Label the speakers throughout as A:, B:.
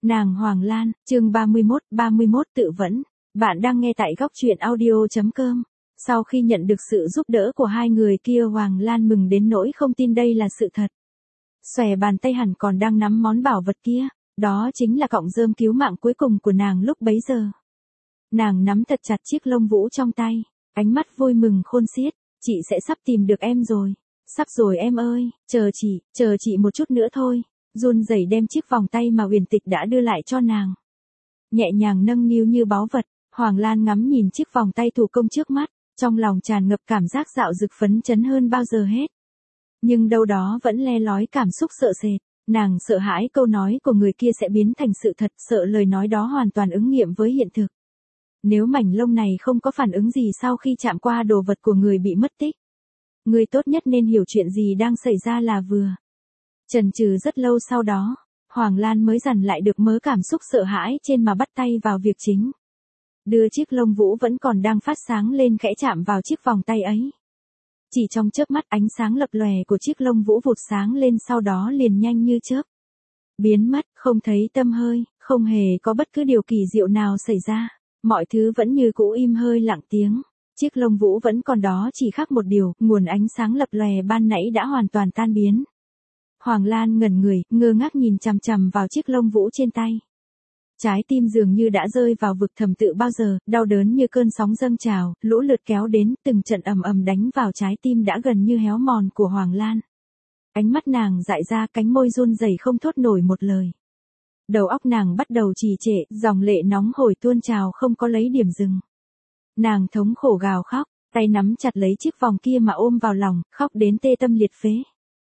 A: Nàng Hoàng Lan, chương 31 tự vẫn. Bạn đang nghe tại góc truyện audio.com. Sau khi nhận được sự giúp đỡ của hai người kia, Hoàng Lan mừng đến nỗi không tin đây là sự thật. Xòe bàn tay hẳn còn đang nắm món bảo vật kia, đó chính là cọng rơm cứu mạng cuối cùng của nàng lúc bấy giờ. Nàng nắm thật chặt chiếc lông vũ trong tay, ánh mắt vui mừng khôn xiết, chị sẽ sắp tìm được em rồi. Sắp rồi em ơi, chờ chị một chút nữa thôi. Run rẩy đem chiếc vòng tay mà Uyển Tịch đã đưa lại cho nàng. Nhẹ nhàng nâng niu như báu vật, Hoàng Lan ngắm nhìn chiếc vòng tay thủ công trước mắt, trong lòng tràn ngập cảm giác dạo dực phấn chấn hơn bao giờ hết. Nhưng đâu đó vẫn le lói cảm xúc sợ sệt, nàng sợ hãi câu nói của người kia sẽ biến thành sự thật, sợ lời nói đó hoàn toàn ứng nghiệm với hiện thực. Nếu mảnh lông này không có phản ứng gì sau khi chạm qua đồ vật của người bị mất tích, người tốt nhất nên hiểu chuyện gì đang xảy ra là vừa. Chần chừ rất lâu sau đó, Hoàng Lan mới dằn lại được mớ cảm xúc sợ hãi trên mà bắt tay vào việc chính. Đưa chiếc lông vũ vẫn còn đang phát sáng lên khẽ chạm vào chiếc vòng tay ấy. Chỉ trong chớp mắt ánh sáng lập lòe của chiếc lông vũ vụt sáng lên, sau đó liền nhanh như chớp biến mất, không thấy tăm hơi, không hề có bất cứ điều kỳ diệu nào xảy ra. Mọi thứ vẫn như cũ im hơi lặng tiếng. Chiếc lông vũ vẫn còn đó, chỉ khác một điều, nguồn ánh sáng lập lòe ban nãy đã hoàn toàn tan biến. Hoàng Lan ngẩn người, ngơ ngác nhìn chằm chằm vào chiếc lông vũ trên tay. Trái tim dường như đã rơi vào vực thẳm tự bao giờ, đau đớn như cơn sóng dâng trào, lũ lượt kéo đến, từng trận ầm ầm đánh vào trái tim đã gần như héo mòn của Hoàng Lan. Ánh mắt nàng dại ra, cánh môi run rẩy không thốt nổi một lời. Đầu óc nàng bắt đầu trì trệ, dòng lệ nóng hổi tuôn trào không có lấy điểm dừng. Nàng thống khổ gào khóc, tay nắm chặt lấy chiếc vòng kia mà ôm vào lòng, khóc đến tê tâm liệt phế.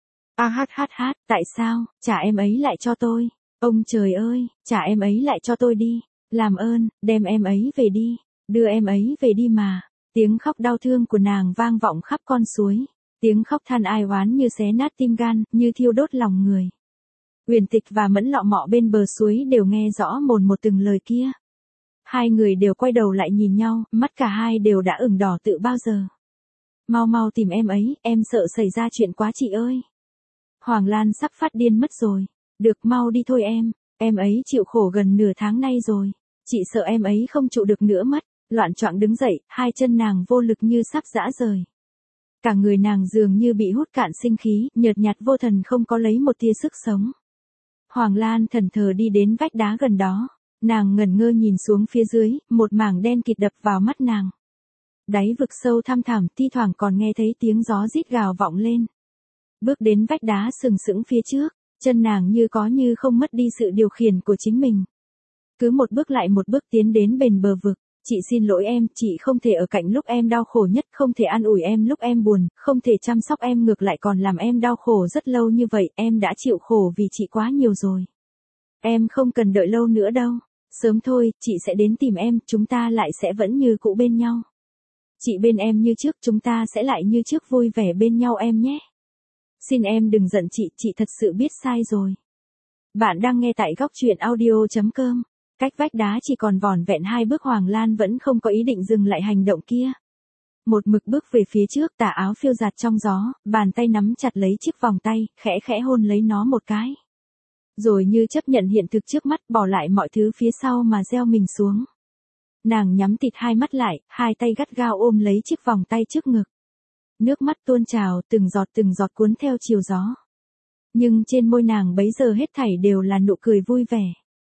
A: Tại sao, trả em ấy lại cho tôi. Ông trời ơi, trả em ấy lại cho tôi đi. Làm ơn, đem em ấy về đi. Đưa em ấy về đi mà. Tiếng khóc đau thương của nàng vang vọng khắp con suối. Tiếng khóc than ai oán như xé nát tim gan, như thiêu đốt lòng người. Uyển Tịch và Mẫn Lọ Mọ bên bờ suối đều nghe rõ mồn một từng lời kia. Hai người đều quay đầu lại nhìn nhau, mắt cả hai đều đã ửng đỏ tự bao giờ. Mau tìm em ấy, em sợ xảy ra chuyện quá chị ơi. Hoàng Lan sắp phát điên mất rồi. Được, mau đi thôi em ấy chịu khổ gần nửa tháng nay rồi. Chị sợ em ấy không trụ được nữa mất. Loạn choạng đứng dậy, hai chân nàng vô lực như sắp giã rời. Cả người nàng dường như bị hút cạn sinh khí, nhợt nhạt vô thần không có lấy một tia sức sống. Hoàng Lan thẫn thờ đi đến vách đá gần đó. Nàng ngẩn ngơ nhìn xuống phía dưới, một mảng đen kịt đập vào mắt nàng. Đáy vực sâu thăm thẳm, thi thoảng còn nghe thấy tiếng gió rít gào vọng lên. Bước đến vách đá sừng sững phía trước, chân nàng như có như không mất đi sự điều khiển của chính mình. Cứ một bước lại một bước tiến đến bền bờ vực. Chị xin lỗi em, chị không thể ở cạnh lúc em đau khổ nhất, không thể an ủi em lúc em buồn, không thể chăm sóc em, ngược lại còn làm em đau khổ rất lâu như vậy, em đã chịu khổ vì chị quá nhiều rồi. Em không cần đợi lâu nữa đâu, sớm thôi, chị sẽ đến tìm em, chúng ta lại sẽ vẫn như cũ bên nhau. Chị bên em như trước, chúng ta sẽ lại như trước vui vẻ bên nhau em nhé. Xin em đừng giận chị thật sự biết sai rồi. Bạn đang nghe tại góc truyện audio.com. Cách vách đá chỉ còn vỏn vẹn 2 bước, Hoàng Lan vẫn không có ý định dừng lại hành động kia. Một mực bước về phía trước, tà áo phiêu dạt trong gió, bàn tay nắm chặt lấy chiếc vòng tay, khẽ hôn lấy nó một cái. Rồi như chấp nhận hiện thực trước mắt, bỏ lại mọi thứ phía sau mà gieo mình xuống. Nàng nhắm tịt hai mắt lại, hai tay gắt gao ôm lấy chiếc vòng tay trước ngực. Nước mắt tuôn trào, từng giọt cuốn theo chiều gió. Nhưng trên môi nàng bấy giờ hết thảy đều là nụ cười vui vẻ.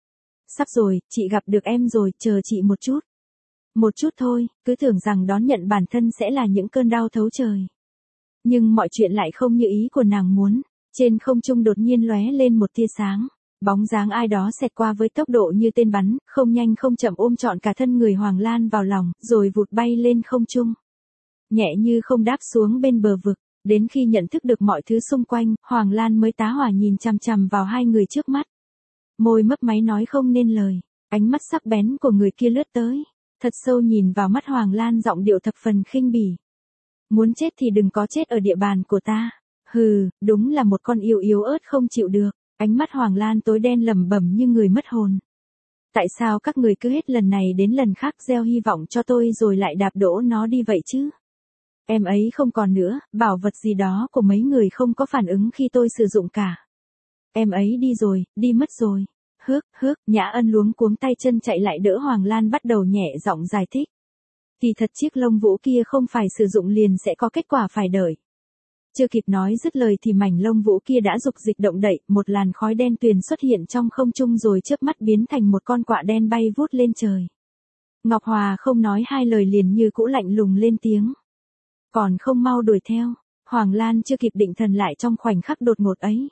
A: Sắp rồi, chị gặp được em rồi, chờ chị một chút. Một chút thôi, cứ tưởng rằng đón nhận bản thân sẽ là những cơn đau thấu trời. Nhưng mọi chuyện lại không như ý của nàng muốn. Trên không trung đột nhiên lóe lên một tia sáng. Bóng dáng ai đó xẹt qua với tốc độ như tên bắn, không nhanh không chậm ôm trọn cả thân người Hoàng Lan vào lòng, rồi vụt bay lên không trung. Nhẹ như không đáp xuống bên bờ vực. Đến khi nhận thức được mọi thứ xung quanh, Hoàng Lan mới tá hỏa nhìn chằm chằm vào hai người trước mắt. Môi mấp máy nói không nên lời, ánh mắt sắc bén của người kia lướt tới, thật sâu nhìn vào mắt Hoàng Lan, giọng điệu thập phần khinh bỉ. Muốn chết thì đừng có chết ở địa bàn của ta. Hừ, đúng là một con yêu yếu ớt không chịu được. Ánh mắt Hoàng Lan tối đen lẩm bẩm như người mất hồn. Tại sao các người cứ hết lần này đến lần khác gieo hy vọng cho tôi rồi lại đạp đổ nó đi vậy chứ? Em ấy không còn nữa, bảo vật gì đó của mấy người không có phản ứng khi tôi sử dụng cả. Em ấy đi rồi, đi mất rồi. Nhã Ân luống cuống tay chân chạy lại đỡ Hoàng Lan bắt đầu nhẹ giọng giải thích. Kỳ thật chiếc lông vũ kia không phải sử dụng liền sẽ có kết quả phải đợi. Chưa kịp nói dứt lời thì mảnh lông vũ kia đã dục dịch động đậy, một làn khói đen tuyền xuất hiện trong không trung rồi chớp mắt biến thành một con quạ đen bay vút lên trời. Ngọc Hòa không nói hai lời liền như cũ lạnh lùng lên tiếng. Còn không mau đuổi theo. Hoàng Lan chưa kịp định thần lại trong khoảnh khắc đột ngột ấy.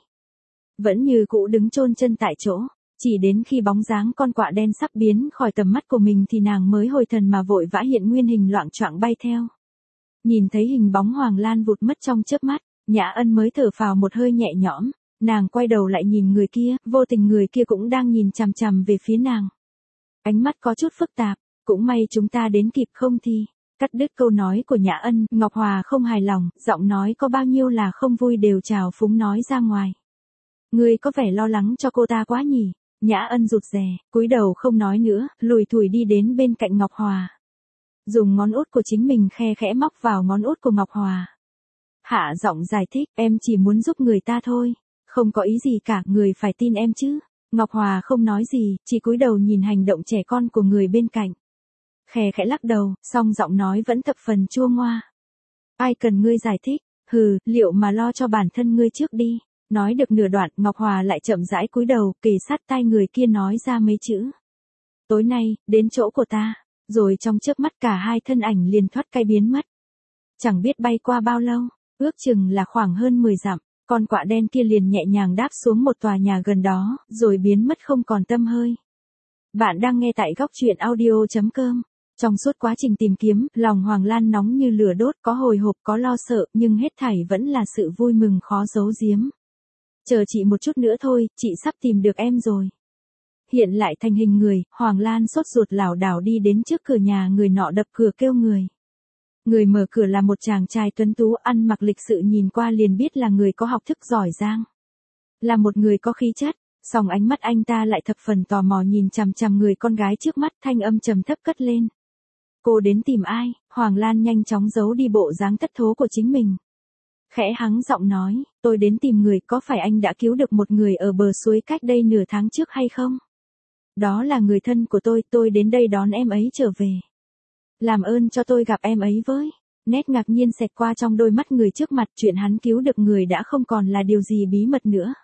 A: Vẫn như cũ đứng chôn chân tại chỗ, chỉ đến khi bóng dáng con quạ đen sắp biến khỏi tầm mắt của mình thì nàng mới hồi thần mà vội vã hiện nguyên hình loạng choạng bay theo. Nhìn thấy hình bóng Hoàng Lan vụt mất trong chớp mắt, Nhã Ân mới thở phào một hơi nhẹ nhõm, nàng quay đầu lại nhìn người kia, vô tình người kia cũng đang nhìn chằm chằm về phía nàng. Ánh mắt có chút phức tạp, cũng may chúng ta đến kịp không thì. Cắt đứt câu nói của Nhã Ân, Ngọc Hòa không hài lòng, giọng nói có bao nhiêu là không vui đều trào phúng nói ra ngoài. Ngươi có vẻ lo lắng cho cô ta quá nhỉ? Nhã Ân rụt rè, cúi đầu không nói nữa, lùi thủi đi đến bên cạnh Ngọc Hòa. Dùng ngón út của chính mình khe khẽ móc vào ngón út của Ngọc Hòa. Hạ giọng giải thích, em chỉ muốn giúp người ta thôi, không có ý gì cả, người phải tin em chứ. Ngọc Hòa không nói gì, chỉ cúi đầu nhìn hành động trẻ con của người bên cạnh. Khẽ khẽ lắc đầu, song giọng nói vẫn thập phần chua ngoa. Ai cần ngươi giải thích, liệu mà lo cho bản thân ngươi trước đi. Nói được nửa đoạn, Ngọc Hòa lại chậm rãi cúi đầu, kề sát tai người kia nói ra mấy chữ. Tối nay, đến chỗ của ta, rồi trong chớp mắt cả hai thân ảnh liền thoát cái biến mất. Chẳng biết bay qua bao lâu, ước chừng là khoảng hơn 10 dặm, con quạ đen kia liền nhẹ nhàng đáp xuống một tòa nhà gần đó, rồi biến mất không còn tăm hơi. Bạn đang nghe tại góc truyện audio.com. Trong suốt quá trình tìm kiếm, lòng Hoàng Lan nóng như lửa đốt, có hồi hộp có lo sợ, nhưng hết thảy vẫn là sự vui mừng khó giấu giếm. Chờ chị một chút nữa thôi, chị sắp tìm được em rồi. Hiện lại thành hình người, Hoàng Lan sốt ruột lảo đảo đi đến trước cửa nhà người nọ đập cửa kêu người. Người mở cửa là một chàng trai tuấn tú ăn mặc lịch sự nhìn qua liền biết là người có học thức giỏi giang. Là một người có khí chất, song ánh mắt anh ta lại thập phần tò mò nhìn chằm chằm người con gái trước mắt, thanh âm trầm thấp cất lên. Cô đến tìm ai? Hoàng Lan nhanh chóng giấu đi bộ dáng thất thố của chính mình. Khẽ hắng giọng nói, tôi đến tìm người, có phải anh đã cứu được một người ở bờ suối cách đây nửa tháng trước hay không? Đó là người thân của tôi đến đây đón em ấy trở về. Làm ơn cho tôi gặp em ấy với. Nét ngạc nhiên xẹt qua trong đôi mắt người trước mặt, chuyện hắn cứu được người đã không còn là điều gì bí mật nữa.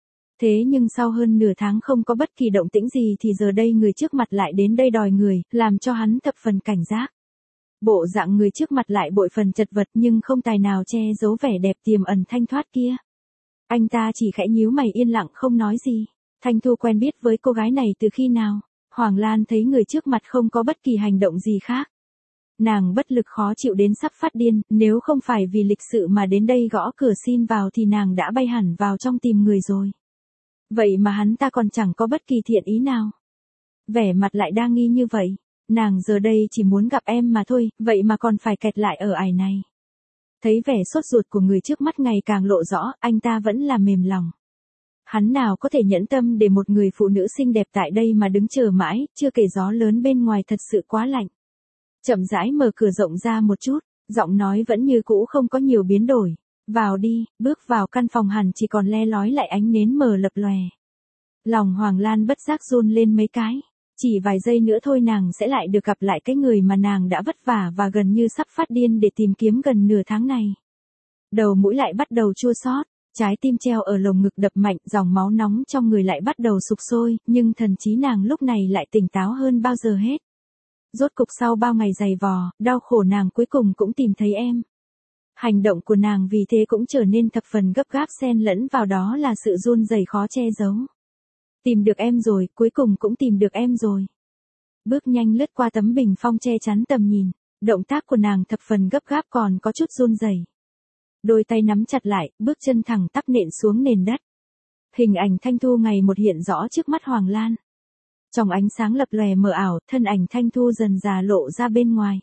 A: Thế nhưng sau hơn nửa tháng không có bất kỳ động tĩnh gì thì giờ đây người trước mặt lại đến đây đòi người, làm cho hắn thập phần cảnh giác. Bộ dạng người trước mặt lại bội phần chật vật nhưng không tài nào che giấu vẻ đẹp tiềm ẩn thanh thoát kia. Anh ta chỉ khẽ nhíu mày yên lặng không nói gì. Thanh Thu quen biết với cô gái này từ khi nào? Hoàng Lan thấy người trước mặt không có bất kỳ hành động gì khác. Nàng bất lực khó chịu đến sắp phát điên, nếu không phải vì lịch sự mà đến đây gõ cửa xin vào thì nàng đã bay hẳn vào trong tìm người rồi. Vậy mà hắn ta còn chẳng có bất kỳ thiện ý nào. Vẻ mặt lại đa nghi như vậy. Nàng giờ đây chỉ muốn gặp em mà thôi, vậy mà còn phải kẹt lại ở ải này. Thấy vẻ sốt ruột của người trước mắt ngày càng lộ rõ, anh ta vẫn là mềm lòng. Hắn nào có thể nhẫn tâm để một người phụ nữ xinh đẹp tại đây mà đứng chờ mãi, chưa kể gió lớn bên ngoài thật sự quá lạnh. Chậm rãi mở cửa rộng ra một chút, giọng nói vẫn như cũ không có nhiều biến đổi. Vào đi, bước vào căn phòng hẳn chỉ còn le lói lại ánh nến mờ lập lòe. Lòng Hoàng Lan bất giác run lên mấy cái. Chỉ vài giây nữa thôi nàng sẽ lại được gặp lại cái người mà nàng đã vất vả và gần như sắp phát điên để tìm kiếm gần nửa tháng này. Đầu mũi lại bắt đầu chua xót, trái tim treo ở lồng ngực đập mạnh, dòng máu nóng trong người lại bắt đầu sục sôi, nhưng thần trí nàng lúc này lại tỉnh táo hơn bao giờ hết. Rốt cục sau bao ngày dày vò, đau khổ nàng cuối cùng cũng tìm thấy em. Hành động của nàng vì thế cũng trở nên thập phần gấp gáp, xen lẫn vào đó là sự run rẩy khó che giấu. Tìm được em rồi, cuối cùng cũng tìm được em rồi. Bước nhanh lướt qua tấm bình phong che chắn tầm nhìn, động tác của nàng thập phần gấp gáp còn có chút run rẩy. Đôi tay nắm chặt lại, bước chân thẳng tắp nện xuống nền đất. Hình ảnh Thanh Thu ngày một hiện rõ trước mắt Hoàng Lan. Trong ánh sáng lập lòe mờ ảo, thân ảnh Thanh Thu dần già lộ ra bên ngoài.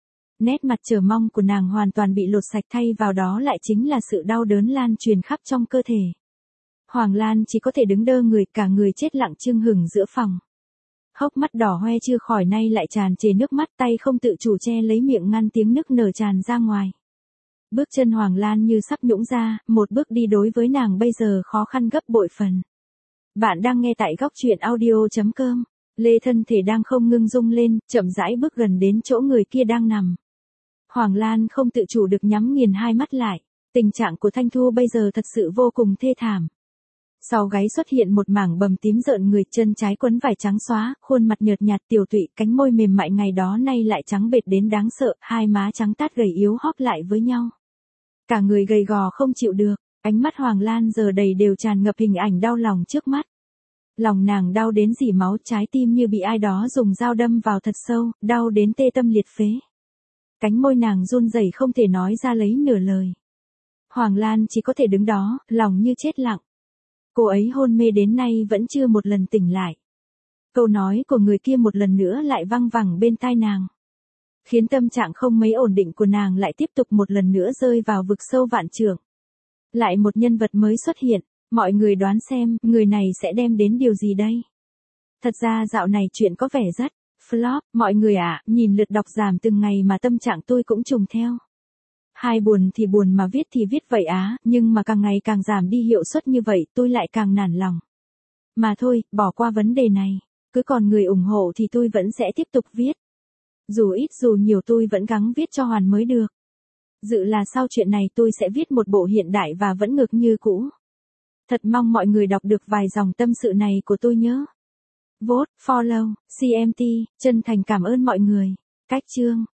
A: Nét mặt chờ mong của nàng hoàn toàn bị lột sạch, thay vào đó lại chính là sự đau đớn lan truyền khắp trong cơ thể. Hoàng Lan chỉ có thể đứng đơ người, cả người chết lặng chưng hửng giữa phòng. Hốc mắt đỏ hoe chưa khỏi nay lại tràn trề nước mắt, tay không tự chủ che lấy miệng ngăn tiếng nức nở tràn ra ngoài. Bước chân Hoàng Lan như sắp nhũn ra, một bước đi đối với nàng bây giờ khó khăn gấp bội phần. Bạn đang nghe tại góc truyện audio.com. Lê thân thể đang không ngưng rung lên, chậm rãi bước gần đến chỗ người kia đang nằm. Hoàng Lan không tự chủ được nhắm nghiền hai mắt lại. Tình trạng của Thanh Thu bây giờ thật sự vô cùng thê thảm. Sau gáy xuất hiện một mảng bầm tím rợn người, chân trái quấn vải trắng xóa, khuôn mặt nhợt nhạt tiều tụy, cánh môi mềm mại ngày đó nay lại trắng bệch đến đáng sợ, hai má trắng tát gầy yếu hóp lại với nhau. Cả người gầy gò không chịu được, ánh mắt Hoàng Lan giờ đầy đều tràn ngập hình ảnh đau lòng trước mắt. Lòng nàng đau đến rỉ máu, trái tim như bị ai đó dùng dao đâm vào thật sâu, đau đến tê tâm liệt phế. Cánh môi nàng run rẩy không thể nói ra lấy nửa lời. Hoàng Lan chỉ có thể đứng đó, lòng như chết lặng. Cô ấy hôn mê đến nay vẫn chưa một lần tỉnh lại. Câu nói của người kia một lần nữa lại văng vẳng bên tai nàng, khiến tâm trạng không mấy ổn định của nàng lại tiếp tục một lần nữa rơi vào vực sâu vạn trượng. Lại một nhân vật mới xuất hiện, mọi người đoán xem, người này sẽ đem đến điều gì đây? Thật ra dạo này chuyện có vẻ rất flop, mọi người ạ, nhìn lượt đọc giảm từng ngày mà tâm trạng tôi cũng trùng theo. Hai buồn thì buồn mà viết thì viết vậy á, nhưng mà càng ngày càng giảm đi hiệu suất như vậy, tôi lại càng nản lòng. Mà thôi, bỏ qua vấn đề này, cứ còn người ủng hộ thì tôi vẫn sẽ tiếp tục viết. Dù ít dù nhiều tôi vẫn gắng viết cho hoàn mới được. Dự là sau chuyện này tôi sẽ viết một bộ hiện đại và vẫn ngược như cũ. Thật mong mọi người đọc được vài dòng tâm sự này của tôi nhớ. Vote, follow, CMT, chân thành cảm ơn mọi người. Cách chương.